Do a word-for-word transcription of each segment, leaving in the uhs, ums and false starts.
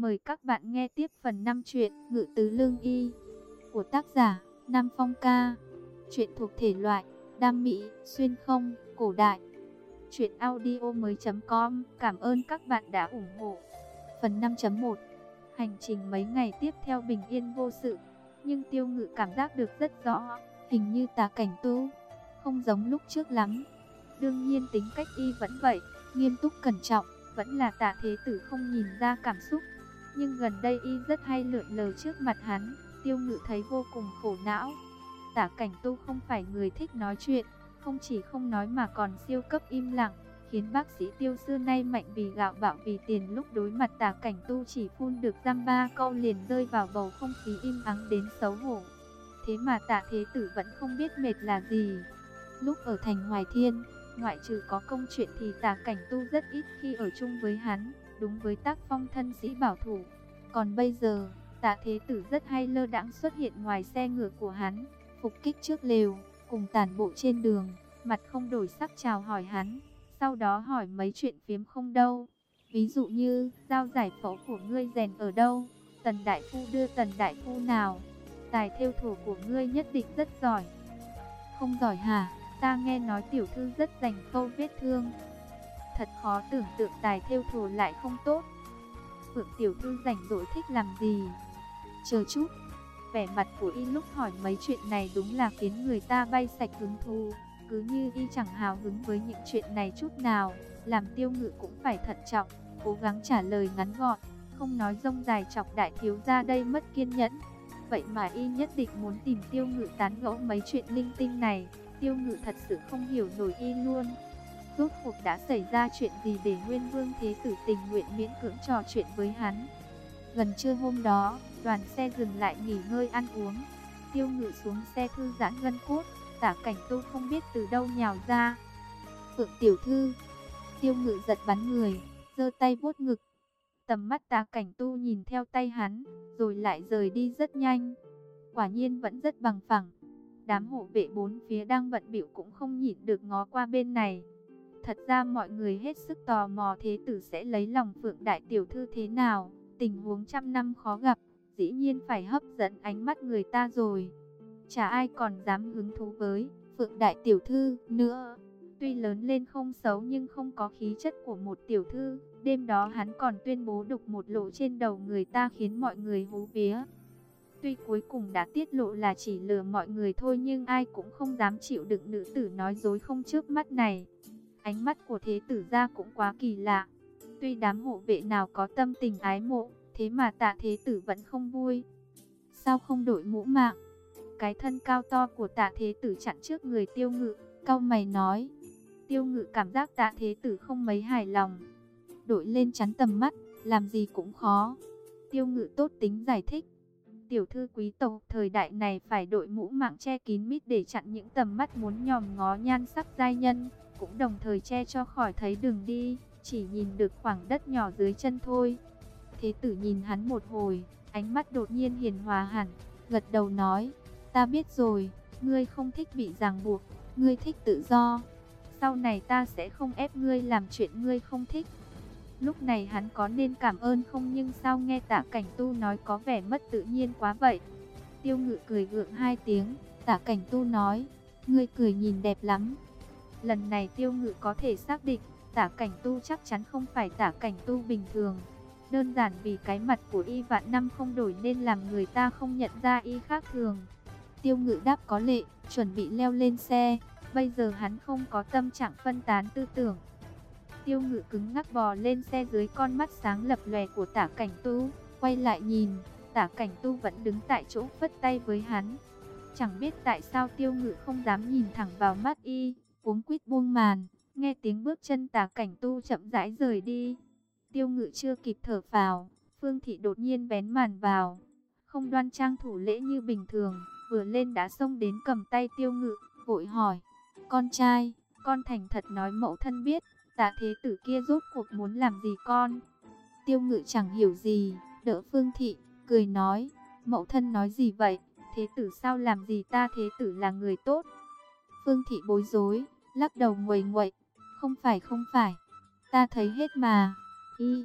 Mời các bạn nghe tiếp phần năm truyện Ngự Tứ Lương Y của tác giả Nam Phong Ca. Truyện thuộc thể loại đam mỹ, xuyên không, cổ đại. Truyện audio mới.com. Cảm ơn các bạn đã ủng hộ. Phần năm chấm một. Hành trình mấy ngày tiếp theo bình yên vô sự, nhưng Tiêu Ngự cảm giác được rất rõ, hình như Tả Cảnh Tu không giống lúc trước lắm. Đương nhiên tính cách y vẫn vậy, nghiêm túc cẩn trọng, vẫn là Tả Thế Tử không nhìn ra cảm xúc. Nhưng gần đây y rất hay lượn lờ trước mặt hắn, Tiêu Ngự thấy vô cùng khổ não. Tả Cảnh Tu không phải người thích nói chuyện, không chỉ không nói mà còn siêu cấp im lặng, khiến bác sĩ Tiêu xưa nay mạnh vì gạo bạo vì tiền, lúc đối mặt Tả Cảnh Tu chỉ phun được dăm ba câu liền rơi vào bầu không khí im ắng đến xấu hổ. Thế mà Tả Thế Tử vẫn không biết mệt là gì. Lúc ở thành Hoài Thiên, ngoại trừ có công chuyện thì Tả Cảnh Tu rất ít khi ở chung với hắn, đúng với tác phong thân sĩ bảo thủ. Còn bây giờ, Tả Thế Tử rất hay lơ đãng xuất hiện ngoài xe ngựa của hắn, phục kích trước lều, cùng tản bộ trên đường, mặt không đổi sắc chào hỏi hắn, sau đó hỏi mấy chuyện phiếm không đâu. Ví dụ như, dao giải phẫu của ngươi rèn ở đâu? Tần đại phu đưa Tần đại phu nào? Tài thêu thùa của ngươi nhất định rất giỏi. Không giỏi hả? Ta nghe nói tiểu thư rất rành khâu vết thương. Thật khó tưởng tượng tài thêu thùa lại không tốt. Phượng tiểu thư rảnh rỗi thích làm gì? Chờ chút. Vẻ mặt của y lúc hỏi mấy chuyện này đúng là khiến người ta bay sạch hứng thú. Cứ như y chẳng hào hứng với những chuyện này chút nào, làm Tiêu Ngự cũng phải thận trọng, cố gắng trả lời ngắn gọn, không nói rông dài chọc đại thiếu gia đây mất kiên nhẫn. Vậy mà y nhất định muốn tìm Tiêu Ngự tán gẫu mấy chuyện linh tinh này. Tiêu Ngự thật sự không hiểu nổi y luôn. Rốt cuộc đã xảy ra chuyện gì để Nguyên Vương Thế Tử tình nguyện miễn cưỡng trò chuyện với hắn? Gần trưa hôm đó, đoàn xe dừng lại nghỉ ngơi ăn uống. Tiêu Ngự xuống xe thư giãn gân cốt. Tả Cảnh Tu không biết từ đâu nhào ra. Phượng tiểu thư. Tiêu Ngự giật bắn người, giơ tay vuốt ngực. Tầm mắt Tả Cảnh Tu nhìn theo tay hắn, rồi lại rời đi rất nhanh. Quả nhiên vẫn rất bằng phẳng. Đám hộ vệ bốn phía đang bận bịu cũng không nhịn được ngó qua bên này. Thật ra mọi người hết sức tò mò Thế Tử sẽ lấy lòng Phượng đại tiểu thư thế nào. Tình huống trăm năm khó gặp, dĩ nhiên phải hấp dẫn ánh mắt người ta rồi. Chả ai còn dám hứng thú với Phượng đại tiểu thư nữa. Tuy lớn lên không xấu nhưng không có khí chất của một tiểu thư. Đêm đó hắn còn tuyên bố đục một lỗ trên đầu người ta khiến mọi người hú vía. Tuy cuối cùng đã tiết lộ là chỉ lừa mọi người thôi, nhưng ai cũng không dám chịu đựng nữ tử nói dối không chớp mắt này. Ánh mắt của Thế Tử gia cũng quá kỳ lạ. Tuy đám hộ vệ nào có tâm tình ái mộ, thế mà Tạ Thế Tử vẫn không vui. Sao không đội mũ mạng? Cái thân cao to của Tạ Thế Tử chặn trước người Tiêu Ngự, cau mày nói. Tiêu Ngự cảm giác Tạ Thế Tử không mấy hài lòng. Đội lên chắn tầm mắt, làm gì cũng khó. Tiêu Ngự tốt tính giải thích. Tiểu thư quý tộc thời đại này phải đội mũ mạng che kín mít để chặn những tầm mắt muốn nhòm ngó nhan sắc giai nhân, cũng đồng thời che cho khỏi thấy đường đi, chỉ nhìn được khoảng đất nhỏ dưới chân thôi. Thế Tử nhìn hắn một hồi, ánh mắt đột nhiên hiền hòa hẳn, gật đầu nói, ta biết rồi, ngươi không thích bị ràng buộc, ngươi thích tự do. Sau này ta sẽ không ép ngươi làm chuyện ngươi không thích. Lúc này hắn có nên cảm ơn không, nhưng sao nghe Tả Cảnh Tu nói có vẻ mất tự nhiên quá vậy. Tiêu Ngự cười gượng hai tiếng, Tả Cảnh Tu nói, ngươi cười nhìn đẹp lắm. Lần này Tiêu Ngự có thể xác định, Tả Cảnh Tu chắc chắn không phải Tả Cảnh Tu bình thường. Đơn giản vì cái mặt của y vạn năm không đổi nên làm người ta không nhận ra y khác thường. Tiêu Ngự đáp có lệ, chuẩn bị leo lên xe. Bây giờ hắn không có tâm trạng phân tán tư tưởng. Tiêu Ngự cứng ngắc bò lên xe dưới con mắt sáng lập lòe của Tả Cảnh Tu, quay lại nhìn, Tả Cảnh Tu vẫn đứng tại chỗ phất tay với hắn. Chẳng biết tại sao Tiêu Ngự không dám nhìn thẳng vào mắt y, cuống quýt buông màn, nghe tiếng bước chân Tả Cảnh Tu chậm rãi rời đi. Tiêu Ngự chưa kịp thở phào, Phương Thị đột nhiên vén màn vào, không đoan trang thủ lễ như bình thường, vừa lên đã xông đến cầm tay Tiêu Ngự, vội hỏi, con trai, con thành thật nói mẫu thân biết, Tạ Thế Tử kia rốt cuộc muốn làm gì con? Tiêu Ngự chẳng hiểu gì, đỡ Phương Thị, cười nói, mẫu thân nói gì vậy, Thế Tử sao làm gì ta, Thế Tử là người tốt. Phương Thị bối rối, lắc đầu nguầy nguậy, không phải không phải, ta thấy hết mà. Y,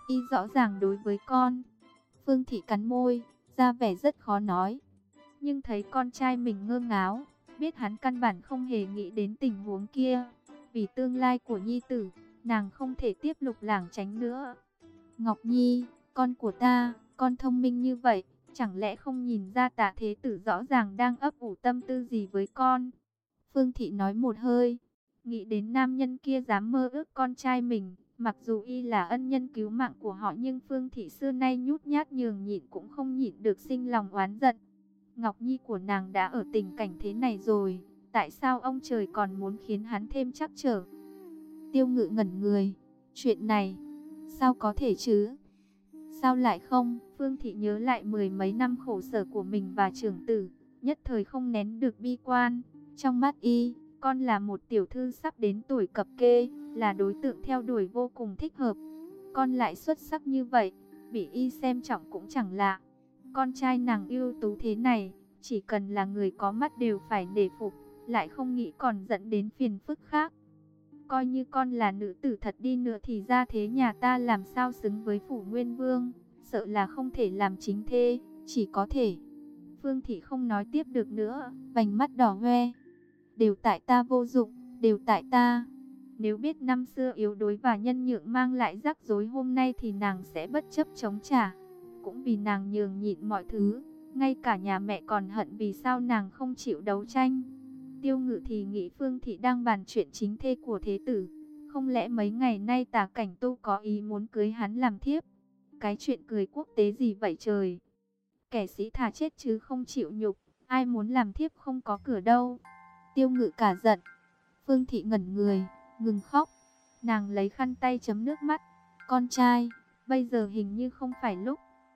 y rõ ràng đối với con. Phương Thị cắn môi, ra vẻ rất khó nói. Nhưng thấy con trai mình ngơ ngáo, biết hắn căn bản không hề nghĩ đến tình huống kia. Vì tương lai của nhi tử, nàng không thể tiếp lục lảng tránh nữa. Ngọc Nhi, con của ta, con thông minh như vậy, chẳng lẽ không nhìn ra Tạ Thế Tử rõ ràng đang ấp ủ tâm tư gì với con? Phương Thị nói một hơi, nghĩ đến nam nhân kia dám mơ ước con trai mình. Mặc dù y là ân nhân cứu mạng của họ, nhưng Phương Thị xưa nay nhút nhát nhường nhịn cũng không nhịn được sinh lòng oán giận. Ngọc Nhi của nàng đã ở tình cảnh thế này rồi, tại sao ông trời còn muốn khiến hắn thêm trắc trở? Tiêu Ngự ngẩn người, chuyện này, sao có thể chứ? Sao lại không? Phương Thị nhớ lại mười mấy năm khổ sở của mình và trưởng tử, nhất thời không nén được bi quan. Trong mắt y, con là một tiểu thư sắp đến tuổi cập kê, là đối tượng theo đuổi vô cùng thích hợp. Con lại xuất sắc như vậy, bị y xem trọng cũng chẳng lạ. Con trai nàng ưu tú thế này, chỉ cần là người có mắt đều phải nể phục, lại không nghĩ còn dẫn đến phiền phức khác. Coi như con là nữ tử thật đi nữa thì ra thế nhà ta làm sao xứng với phủ Nguyên Vương, sợ là không thể làm chính thê, chỉ có thể. Phương Thị không nói tiếp được nữa, vành mắt đỏ hoe. Đều tại ta vô dụng, đều tại ta. Nếu biết năm xưa yếu đuối và nhân nhượng mang lại rắc rối hôm nay thì nàng sẽ bất chấp chống trả. Cũng vì nàng nhường nhịn mọi thứ, ngay cả nhà mẹ còn hận vì sao nàng không chịu đấu tranh. Tiêu Ngự thì nghĩ Phương Thị đang bàn chuyện chính thê của thế tử. Không lẽ mấy ngày nay Tả Cảnh Tu có ý muốn cưới hắn làm thiếp? Cái chuyện cưới quốc tế gì vậy trời? Kẻ sĩ thà chết chứ không chịu nhục, ai muốn làm thiếp không có cửa đâu. Tiêu Ngự cả giận. Phương Thị ngẩn người, ngừng khóc. Nàng lấy khăn tay chấm nước mắt. Con trai, bây giờ hình như không phải lúc.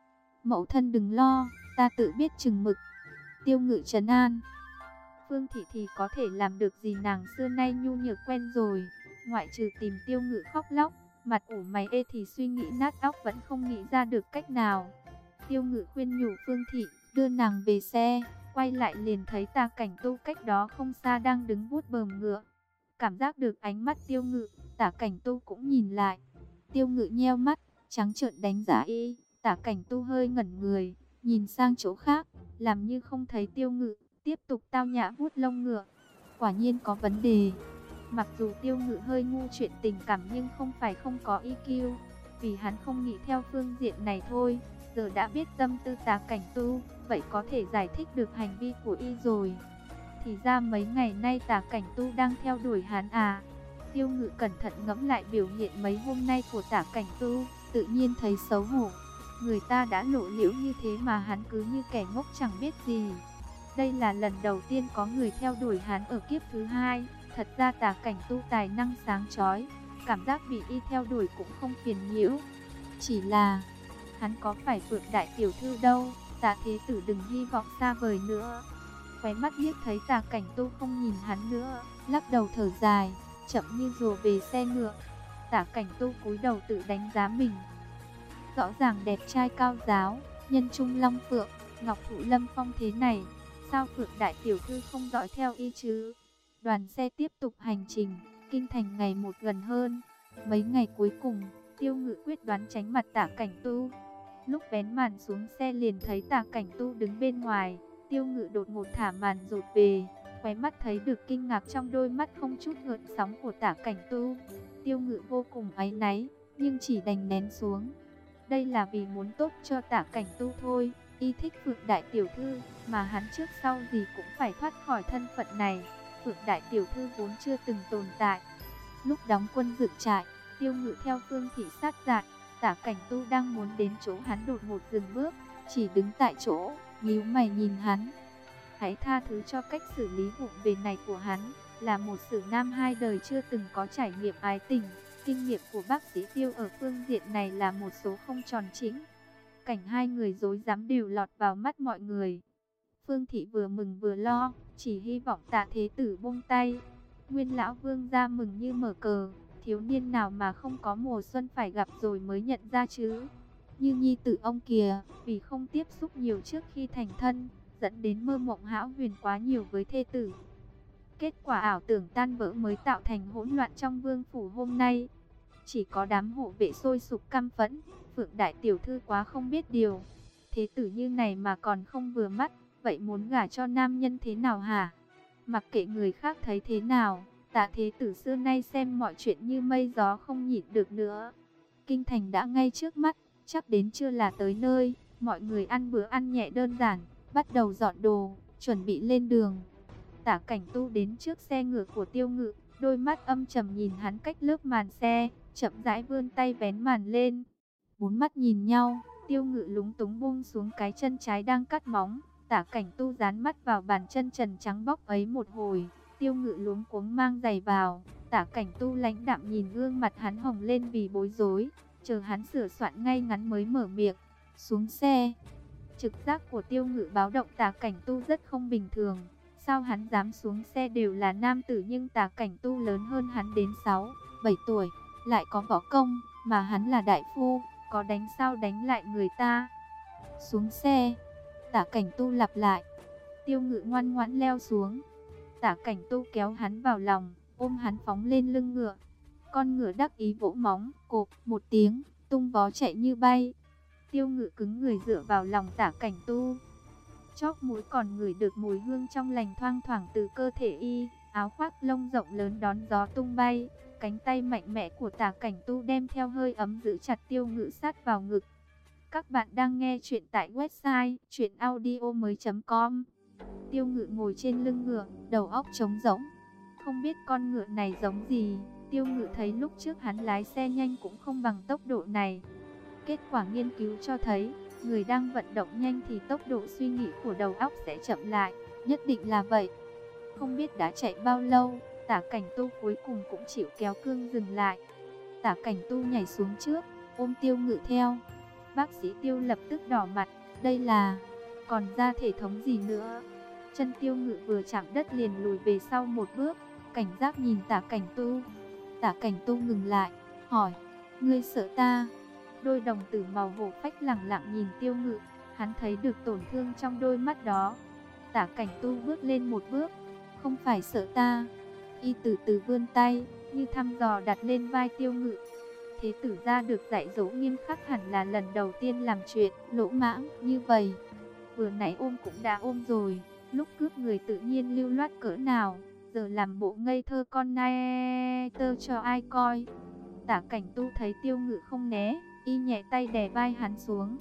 Mẫu thân đừng lo, ta tự biết chừng mực. Tiêu Ngự trấn an. Phương Thị thì có thể làm được gì, nàng xưa nay nhu nhược quen rồi. Ngoại trừ tìm Tiêu Ngự khóc lóc, mặt ủ mày ê thì suy nghĩ nát óc vẫn không nghĩ ra được cách nào. Tiêu Ngự khuyên nhủ Phương Thị, đưa nàng về xe. Quay lại liền thấy Tả Cảnh Tu cách đó không xa đang đứng vuốt bờm ngựa. Cảm giác được ánh mắt Tiêu Ngự, Tả Cảnh Tu cũng nhìn lại. Tiêu Ngự nheo mắt, trắng trợn đánh giá y. Tả Cảnh Tu hơi ngẩn người, nhìn sang chỗ khác, làm như không thấy Tiêu Ngự, tiếp tục tao nhã vuốt lông ngựa. Quả nhiên có vấn đề. Mặc dù Tiêu Ngự hơi ngu chuyện tình cảm nhưng không phải không có i kiu, vì hắn không nghĩ theo phương diện này thôi. Giờ đã biết tâm tư Tả Cảnh Tu, vậy có thể giải thích được hành vi của y rồi. Thì ra mấy ngày nay Tả Cảnh Tu đang theo đuổi hắn à? Tiêu Ngự cẩn thận ngẫm lại biểu hiện mấy hôm nay của Tả Cảnh Tu, tự nhiên thấy xấu hổ. Người ta đã lộ liễu như thế mà hắn cứ như kẻ ngốc chẳng biết gì. Đây là lần đầu tiên có người theo đuổi hắn ở kiếp thứ hai. Thật ra Tả Cảnh Tu tài năng sáng chói, cảm giác bị y theo đuổi cũng không phiền nhiễu. Chỉ là hắn có phải Phượng đại tiểu thư đâu, Tả Thế Tử đừng hy vọng xa vời nữa. Khóe mắt liếc thấy Tả Cảnh Tu không nhìn hắn nữa, lắc đầu thở dài, chậm như rùa về xe ngựa. Tả Cảnh Tu cúi đầu tự đánh giá mình. Rõ ràng đẹp trai cao giáo, nhân trung long phượng, ngọc thụ lâm phong thế này, sao Phượng đại tiểu thư không dõi theo y chứ? Đoàn xe tiếp tục hành trình, kinh thành ngày một gần hơn. Mấy ngày cuối cùng, Tiêu Ngự quyết đoán tránh mặt Tả Cảnh Tu. Lúc vén màn xuống xe liền thấy Tả Cảnh Tu đứng bên ngoài. Tiêu Ngự đột ngột thả màn rụt về, khóe mắt thấy được kinh ngạc trong đôi mắt không chút gợn sóng của Tả Cảnh Tu. Tiêu Ngự vô cùng áy náy, nhưng chỉ đành nén xuống. Đây là vì muốn tốt cho Tả Cảnh Tu thôi. Y thích Phượng đại tiểu thư, mà hắn trước sau gì cũng phải thoát khỏi thân phận này. Phượng đại tiểu thư vốn chưa từng tồn tại. Lúc đóng quân dựng trại, Tiêu Ngự theo Phương Thị sát dại. Tả Cảnh Tu đang muốn đến chỗ hắn đột ngột dừng bước, chỉ đứng tại chỗ, nhíu mày nhìn hắn. Hãy tha thứ cho cách xử lý vụng về này của hắn, là một sử nam hai đời chưa từng có trải nghiệm ái tình. Kinh nghiệm của bác sĩ Tiêu ở phương diện này là một số không tròn chỉnh. Cảnh hai người rối rắm đều lọt vào mắt mọi người. Phương Thị vừa mừng vừa lo, chỉ hy vọng Tả Thế Tử buông tay. Nguyên lão vương gia mừng như mở cờ, thiếu niên nào mà không có mùa xuân phải gặp rồi mới nhận ra chứ. Như nhi tử ông kìa, vì không tiếp xúc nhiều trước khi thành thân, dẫn đến mơ mộng hão huyền quá nhiều với thê tử. Kết quả ảo tưởng tan vỡ mới tạo thành hỗn loạn trong vương phủ hôm nay. chỉ có đám hộ vệ sôi sục căm phẫn. Phượng đại tiểu thư quá không biết điều, thế tử như này mà còn không vừa mắt, vậy muốn gả cho nam nhân thế nào hả? Mặc kệ người khác thấy thế nào, Tạ thế tử xưa nay xem mọi chuyện như mây gió, không nhịn được nữa. Kinh thành đã ngay trước mắt, chắc đến trưa là tới nơi. Mọi người ăn bữa ăn nhẹ đơn giản, bắt đầu dọn đồ, chuẩn bị lên đường. Tả Cảnh Tu đến trước xe ngựa của Tiêu Ngự, đôi mắt âm trầm nhìn hắn cách lớp màn xe, chậm rãi vươn tay vén màn lên. Bốn mắt nhìn nhau, Tiêu Ngự lúng túng buông xuống cái chân trái đang cắt móng. Tả Cảnh Tu dán mắt vào bàn chân trần trắng bóc ấy một hồi, Tiêu Ngự luống cuống mang giày vào. Tả Cảnh Tu lãnh đạm nhìn gương mặt hắn hồng lên vì bối rối, chờ hắn sửa soạn ngay ngắn mới mở miệng. Xuống xe. Trực giác của Tiêu Ngự báo động Tả Cảnh Tu rất không bình thường. Sao hắn dám xuống xe, đều là nam tử nhưng Tả Cảnh Tu lớn hơn hắn đến sáu, bảy tuổi, lại có võ công, mà hắn là đại phu, có đánh sao đánh lại người ta. Xuống xe. Tả Cảnh Tu lặp lại. Tiêu Ngự ngoan ngoãn leo xuống. Tả Cảnh Tu kéo hắn vào lòng, ôm hắn phóng lên lưng ngựa. Con ngựa đắc ý vỗ móng, cộp một tiếng, tung vó chạy như bay. Tiêu Ngự cứng người dựa vào lòng Tả Cảnh Tu. Chóp mũi còn ngửi được mùi hương trong lành thoang thoảng từ cơ thể y. Áo khoác lông rộng lớn đón gió tung bay. Cánh tay mạnh mẽ của Tả Cảnh Tu đem theo hơi ấm giữ chặt Tiêu Ngự sát vào ngực. Các bạn đang nghe chuyện tại website truyện audio mới chấm com. Tiêu Ngự ngồi trên lưng ngựa, đầu óc trống rỗng. Không biết con ngựa này giống gì. Tiêu Ngự thấy lúc trước hắn lái xe nhanh cũng không bằng tốc độ này. Kết quả nghiên cứu cho thấy, người đang vận động nhanh thì tốc độ suy nghĩ của đầu óc sẽ chậm lại. Nhất định là vậy. Không biết đã chạy bao lâu, Tả Cảnh Tu cuối cùng cũng chịu kéo cương dừng lại. Tả Cảnh Tu nhảy xuống trước, ôm Tiêu Ngự theo. Bác sĩ Tiêu lập tức đỏ mặt. Đây là... còn ra thể thống gì nữa? Chân Tiêu Ngự vừa chạm đất liền lùi về sau một bước, cảnh giác nhìn Tả Cảnh Tu. Tả Cảnh Tu ngừng lại, hỏi, ngươi sợ ta? Đôi đồng tử màu hổ phách lẳng lặng nhìn Tiêu Ngự, hắn thấy được tổn thương trong đôi mắt đó. Tả Cảnh Tu bước lên một bước, không phải sợ ta. Y từ từ vươn tay, như thăm dò đặt lên vai Tiêu Ngự. Thế tử gia được dạy dỗ nghiêm khắc hẳn là lần đầu tiên làm chuyện lỗ mãng như vậy. Vừa nãy ôm cũng đã ôm rồi, lúc cướp người tự nhiên lưu loát cỡ nào, giờ làm bộ ngây thơ con nai tơ cho ai coi. Tả Cảnh Tu thấy Tiêu Ngự không né, y nhẹ tay đè vai hắn xuống,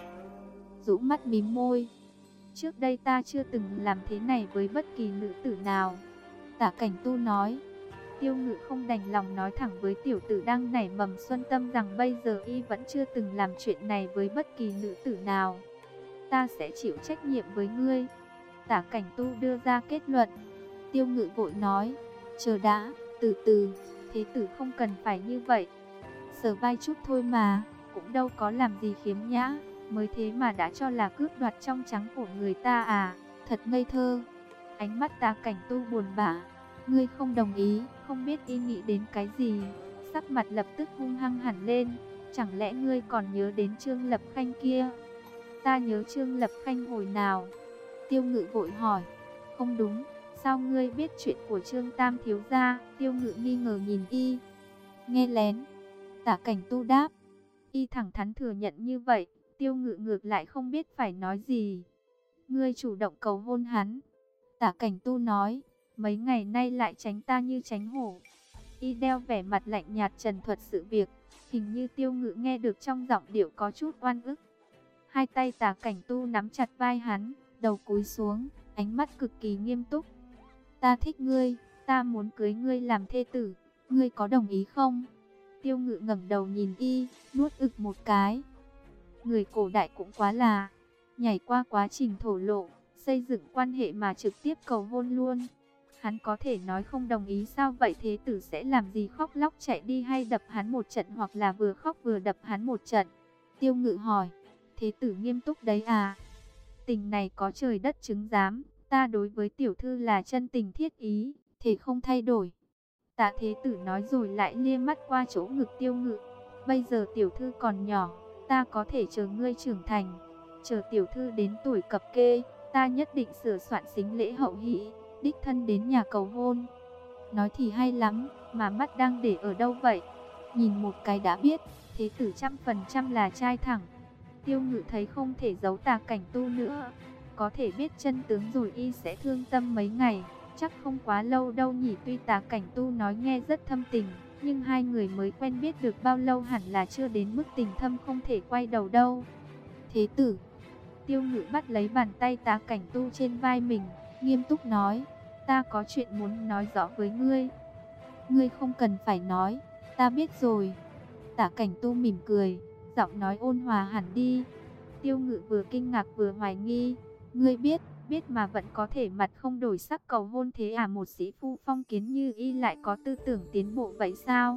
rũ mắt mím môi. Trước đây ta chưa từng làm thế này với bất kỳ nữ tử nào. Tả Cảnh Tu nói. Tiêu Ngự không đành lòng nói thẳng với tiểu tử đang nảy mầm xuân tâm rằng bây giờ y vẫn chưa từng làm chuyện này với bất kỳ nữ tử nào. Ta sẽ chịu trách nhiệm với ngươi. Tả Cảnh Tu đưa ra kết luận. Tiêu Ngự vội nói, chờ đã, từ từ, thế tử không cần phải như vậy. Sờ vai chút thôi mà, cũng đâu có làm gì khiếm nhã, mới thế mà đã cho là cướp đoạt trong trắng của người ta à, thật ngây thơ. Ánh mắt Tả Cảnh Tu buồn bã. Ngươi không đồng ý, không biết y nghĩ đến cái gì. Sắc mặt lập tức hung hăng hẳn lên. Chẳng lẽ ngươi còn nhớ đến Trương Lập Khanh kia? Ta nhớ Trương Lập Khanh hồi nào? Tiêu Ngự vội hỏi. Không đúng, sao ngươi biết chuyện của Trương Tam thiếu gia? Tiêu Ngự nghi ngờ nhìn y. Nghe lén. Tả Cảnh Tu đáp. Y thẳng thắn thừa nhận như vậy. Tiêu Ngự ngược lại không biết phải nói gì. Ngươi chủ động cầu hôn hắn. Tả Cảnh Tu nói. Mấy ngày nay lại tránh ta như tránh hổ. Y đeo vẻ mặt lạnh nhạt trần thuật sự việc. Hình như Tiêu Ngự nghe được trong giọng điệu có chút oan ức. Hai tay Tả Cảnh Tu nắm chặt vai hắn, đầu cúi xuống, ánh mắt cực kỳ nghiêm túc. Ta thích ngươi, ta muốn cưới ngươi làm thê tử, ngươi có đồng ý không? Tiêu Ngự ngẩng đầu nhìn y, nuốt ực một cái. Người cổ đại cũng quá là, nhảy qua quá trình thổ lộ, xây dựng quan hệ mà trực tiếp cầu hôn luôn. Hắn có thể nói không đồng ý sao? Vậy thế tử sẽ làm gì, khóc lóc chạy đi hay đập hắn một trận, hoặc là vừa khóc vừa đập hắn một trận? Tiêu Ngự hỏi. Thế tử nghiêm túc đấy à? Tình này có trời đất chứng giám, ta đối với tiểu thư là chân tình thiết ý, thể không thay đổi. Tạ thế tử nói rồi lại lia mắt qua chỗ ngực Tiêu Ngự. Bây giờ tiểu thư còn nhỏ, ta có thể chờ ngươi trưởng thành. Chờ tiểu thư đến tuổi cập kê, ta nhất định sửa soạn sính lễ hậu hỷ, đích thân đến nhà cầu hôn. Nói thì hay lắm, mà mắt đang để ở đâu vậy? nhìn một cái đã biết, thế tử trăm phần trăm là trai thẳng. Tiêu Ngự thấy không thể giấu Tả Cảnh Tu nữa, có thể biết chân tướng rồi y sẽ thương tâm mấy ngày, chắc không quá lâu đâu nhỉ. Tuy Tả Cảnh Tu nói nghe rất thâm tình, nhưng hai người mới quen biết được bao lâu hẳn là chưa đến mức tình thâm không thể quay đầu đâu. Thế tử, Tiêu Ngự bắt lấy bàn tay Tả Cảnh Tu trên vai mình, nghiêm túc nói, ta có chuyện muốn nói rõ với ngươi. Ngươi không cần phải nói, ta biết rồi. Tả Cảnh Tu mỉm cười, giọng nói ôn hòa hẳn đi. Tiêu Ngự vừa kinh ngạc vừa hoài nghi, ngươi biết, biết mà vẫn có thể mặt không đổi sắc cầu hôn thế à? Một sĩ phu phong kiến như y lại có tư tưởng tiến bộ vậy sao?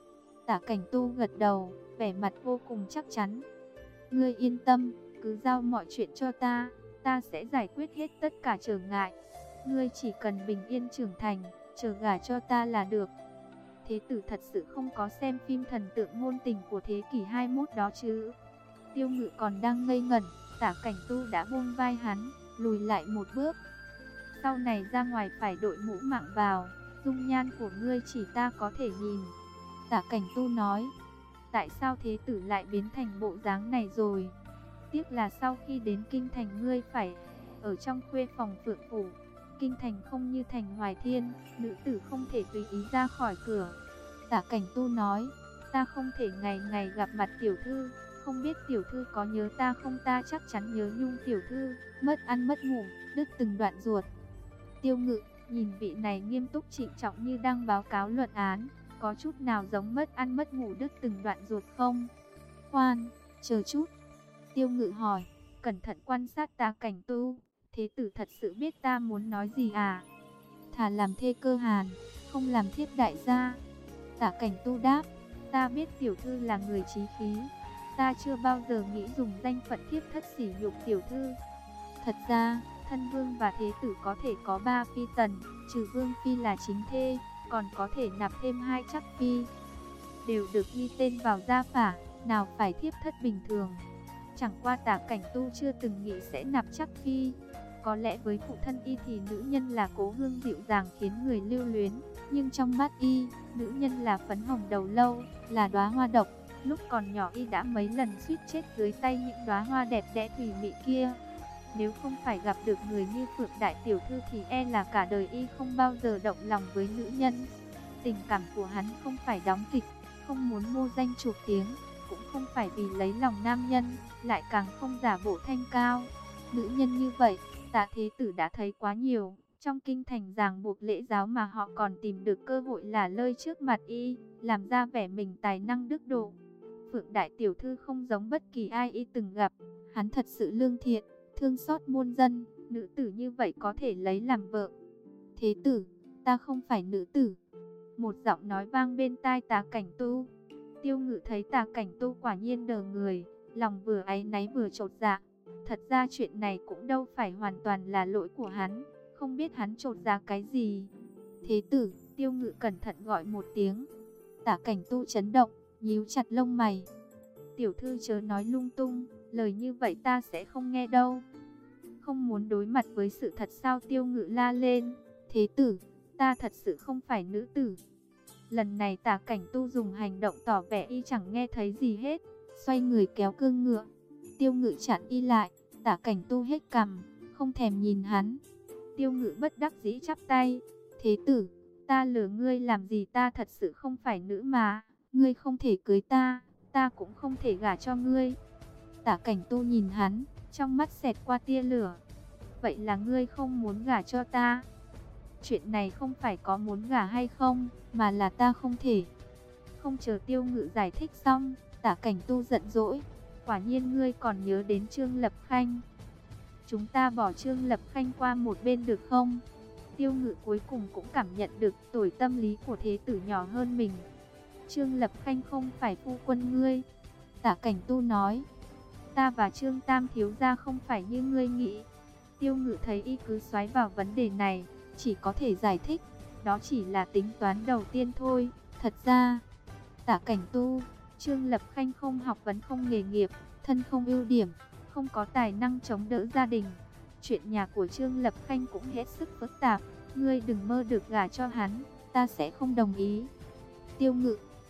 Tả Cảnh Tu gật đầu, vẻ mặt vô cùng chắc chắn. Ngươi yên tâm, cứ giao mọi chuyện cho ta, ta sẽ giải quyết hết tất cả trở ngại. Ngươi chỉ cần bình yên trưởng thành, chờ gả cho ta là được. Thế tử thật sự không có xem phim thần tượng ngôn tình của thế kỷ hai mươi mốt đó chứ? Tiêu Ngự còn đang ngây ngẩn, Tả Cảnh Tu đã buông vai hắn, lùi lại một bước. Sau này ra ngoài phải đội mũ mạng vào, dung nhan của ngươi chỉ ta có thể nhìn. Tả Cảnh Tu nói, tại sao thế tử lại biến thành bộ dáng này rồi? Tiếc là sau khi đến kinh thành ngươi phải ở trong khuê phòng Phượng phủ. Kinh thành không như thành Hoài Thiên, nữ tử không thể tùy ý ra khỏi cửa. Tả Cảnh Tu nói, ta không thể ngày ngày gặp mặt tiểu thư, không biết tiểu thư có nhớ ta không? Ta chắc chắn nhớ nhung tiểu thư, mất ăn mất ngủ, đứt từng đoạn ruột. Tiêu Ngự nhìn vị này nghiêm túc trịnh trọng như đang báo cáo luận án, có chút nào giống mất ăn mất ngủ đứt từng đoạn ruột không? Khoan, chờ chút. Tiêu Ngự hỏi, cẩn thận quan sát Tả Cảnh Tu. Thế tử thật sự biết ta muốn nói gì à? Thà làm thê cơ hàn, không làm thiếp đại gia. Tả Cảnh Tu đáp, ta biết tiểu thư là người chí khí, ta chưa bao giờ nghĩ dùng danh phận thiếp thất sỉ nhục tiểu thư. Thật ra, thân vương và thế tử có thể có ba phi tần, trừ vương phi là chính thê, còn có thể nạp thêm hai chắc phi, đều được ghi tên vào gia phả, nào phải thiếp thất bình thường. Chẳng qua Tả Cảnh Tu chưa từng nghĩ sẽ nạp chắc phi. Có lẽ với phụ thân y thì nữ nhân là cố hương dịu dàng khiến người lưu luyến, nhưng trong mắt y, nữ nhân là phấn hồng đầu lâu, là đóa hoa độc. Lúc còn nhỏ y đã mấy lần suýt chết dưới tay những đóa hoa đẹp đẽ thùy mị kia. Nếu không phải gặp được người như Phượng đại tiểu thư thì e là cả đời y không bao giờ động lòng với nữ nhân. Tình cảm của hắn không phải đóng kịch, không muốn mô danh chuộc tiếng, cũng không phải vì lấy lòng nam nhân, lại càng không giả bộ thanh cao. Nữ nhân như vậy, Tả thế tử đã thấy quá nhiều. Trong kinh thành ràng buộc lễ giáo mà họ còn tìm được cơ hội là lơi trước mặt y, làm ra vẻ mình tài năng đức độ. Phượng đại tiểu thư không giống bất kỳ ai y từng gặp, hắn thật sự lương thiện, thương xót muôn dân. Nữ tử như vậy có thể lấy làm vợ. Thế tử, ta không phải nữ tử. Một giọng nói vang bên tai Tả Cảnh Tu. Tiêu Ngự thấy Tả Cảnh Tu quả nhiên đờ người, lòng vừa áy náy vừa chột dạ. Thật ra chuyện này cũng đâu phải hoàn toàn là lỗi của hắn, không biết hắn chột dạ cái gì. Thế tử, Tiêu Ngự cẩn thận gọi một tiếng. Tả Cảnh Tu chấn động, nhíu chặt lông mày. Tiểu thư chớ nói lung tung, lời như vậy ta sẽ không nghe đâu. Không muốn đối mặt với sự thật sao? Tiêu Ngự la lên. Thế tử, ta thật sự không phải nữ tử. Lần này Tả Cảnh Tu dùng hành động tỏ vẻ y chẳng nghe thấy gì hết, xoay người kéo cương ngựa. Tiêu Ngự chặn y lại, Tả Cảnh Tu hết cằm, không thèm nhìn hắn. Tiêu Ngự bất đắc dĩ chắp tay. Thế tử, ta lừa ngươi làm gì? Ta thật sự không phải nữ mà. Ngươi không thể cưới ta, ta cũng không thể gả cho ngươi. Tả Cảnh Tu nhìn hắn, trong mắt xẹt qua tia lửa. Vậy là ngươi không muốn gả cho ta? Chuyện này không phải có muốn gả hay không, mà là ta không thể. Không chờ Tiêu Ngự giải thích xong, Tả Cảnh Tu giận dỗi. Quả nhiên ngươi còn nhớ đến Trương Lập Khanh. Chúng ta bỏ Trương Lập Khanh qua một bên được không? Tiêu Ngự cuối cùng cũng cảm nhận được tuổi tâm lý của thế tử nhỏ hơn mình. Trương Lập Khanh không phải phu quân ngươi. Tả Cảnh Tu nói, ta và Trương Tam thiếu gia không phải như ngươi nghĩ. Tiêu Ngự thấy y cứ xoáy vào vấn đề này, chỉ có thể giải thích, đó chỉ là tính toán đầu tiên thôi. Thật ra, Tả Cảnh Tu, Trương Lập Khanh không học vấn, không nghề nghiệp, thân không ưu điểm, không có tài năng chống đỡ gia đình. Chuyện nhà của Trương Lập Khanh cũng hết sức phức tạp, ngươi đừng mơ được gả cho hắn, ta sẽ không đồng ý. Tiêu Ngự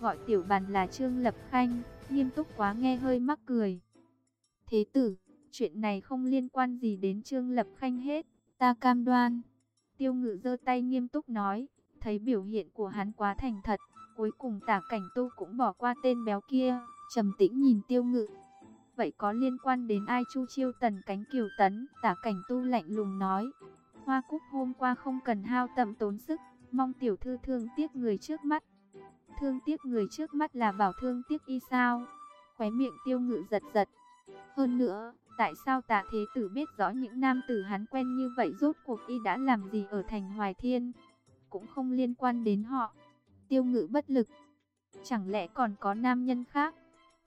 gọi tiểu bàn là Trương Lập Khanh, nghiêm túc quá nghe hơi mắc cười. Thế tử, chuyện này không liên quan gì đến Trương Lập Khanh hết, ta cam đoan. Tiêu Ngự giơ tay nghiêm túc nói, thấy biểu hiện của hắn quá thành thật, cuối cùng Tả Cảnh Tu cũng bỏ qua tên béo kia, trầm tĩnh nhìn Tiêu Ngự. Vậy có liên quan đến ai? Chu Chiêu Tần cánh Kiều Tấn, Tả Cảnh Tu lạnh lùng nói. Hoa Cúc hôm qua không cần hao tâm tốn sức, mong tiểu thư thương tiếc người trước mắt. Thương tiếc người trước mắt là bảo thương tiếc y sao? Khóe miệng Tiêu Ngự giật giật. Hơn nữa, tại sao Tạ Thế Tử biết rõ những nam tử hắn quen như vậy rốt cuộc y đã làm gì ở thành Hoài Thiên? Cũng không liên quan đến họ. Tiêu Ngự bất lực. Chẳng lẽ còn có nam nhân khác?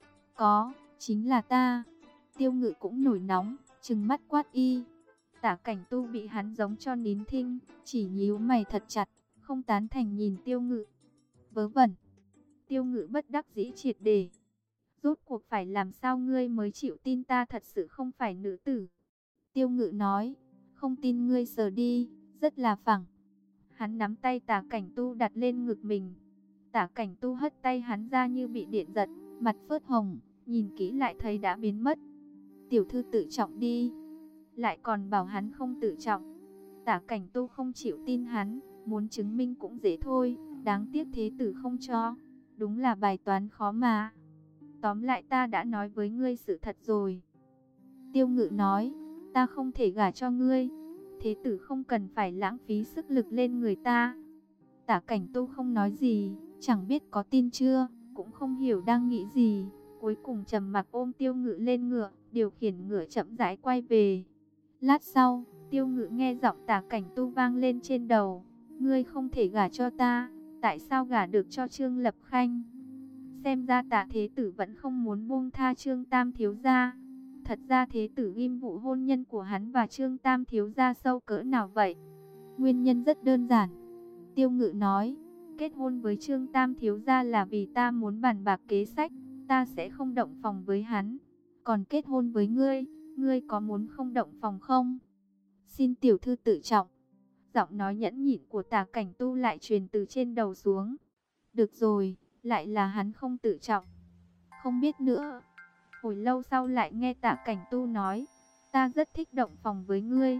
Có, chính là ta. Tiêu Ngự cũng nổi nóng, trừng mắt quát y. Tả Cảnh Tu bị hắn giống cho nín thinh, chỉ nhíu mày thật chặt, không tán thành nhìn Tiêu Ngự. Vớ vẩn. Tiêu Ngự bất đắc dĩ triệt để. Rốt cuộc phải làm sao ngươi mới chịu tin ta thật sự không phải nữ tử? Tiêu Ngự nói, không tin ngươi sờ đi, rất là phẳng. Hắn nắm tay Tả Cảnh Tu đặt lên ngực mình. Tả Cảnh Tu hất tay hắn ra như bị điện giật, mặt phớt hồng, nhìn kỹ lại thấy đã biến mất. Tiểu thư tự trọng đi. Lại còn bảo hắn không tự trọng. Tả Cảnh Tu không chịu tin hắn, muốn chứng minh cũng dễ thôi, đáng tiếc thế tử không cho. Đúng là bài toán khó mà. Tóm lại ta đã nói với ngươi sự thật rồi. Tiêu Ngự nói, ta không thể gả cho ngươi. Thế tử không cần phải lãng phí sức lực lên người ta. Tả Cảnh Tu không nói gì, chẳng biết có tin chưa, cũng không hiểu đang nghĩ gì. Cuối cùng trầm mặc ôm Tiêu Ngự lên ngựa, điều khiển ngựa chậm rãi quay về. Lát sau, Tiêu Ngự nghe giọng Tả Cảnh Tu vang lên trên đầu. Ngươi không thể gả cho ta, tại sao gả được cho Trương Lập Khanh? Xem ra Tả Thế Tử vẫn không muốn buông tha Trương Tam thiếu gia. Thật ra Thế Tử ghim vụ hôn nhân của hắn và Trương Tam thiếu gia sâu cỡ nào vậy? Nguyên nhân rất đơn giản. Tiêu Ngự nói, kết hôn với Trương Tam thiếu gia là vì ta muốn bàn bạc kế sách, ta sẽ không động phòng với hắn. Còn kết hôn với ngươi, ngươi có muốn không động phòng không? Xin tiểu thư tự trọng. Giọng nói nhẫn nhịn của Tả Cảnh Tu lại truyền từ trên đầu xuống. Được rồi, lại là hắn không tự trọng. Không biết nữa. Hồi lâu sau lại nghe Tả Cảnh Tu nói, ta rất thích động phòng với ngươi.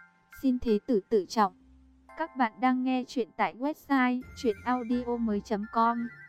Xin thế tử tự trọng. Các bạn đang nghe chuyện tại website truyện audio mới chấm com.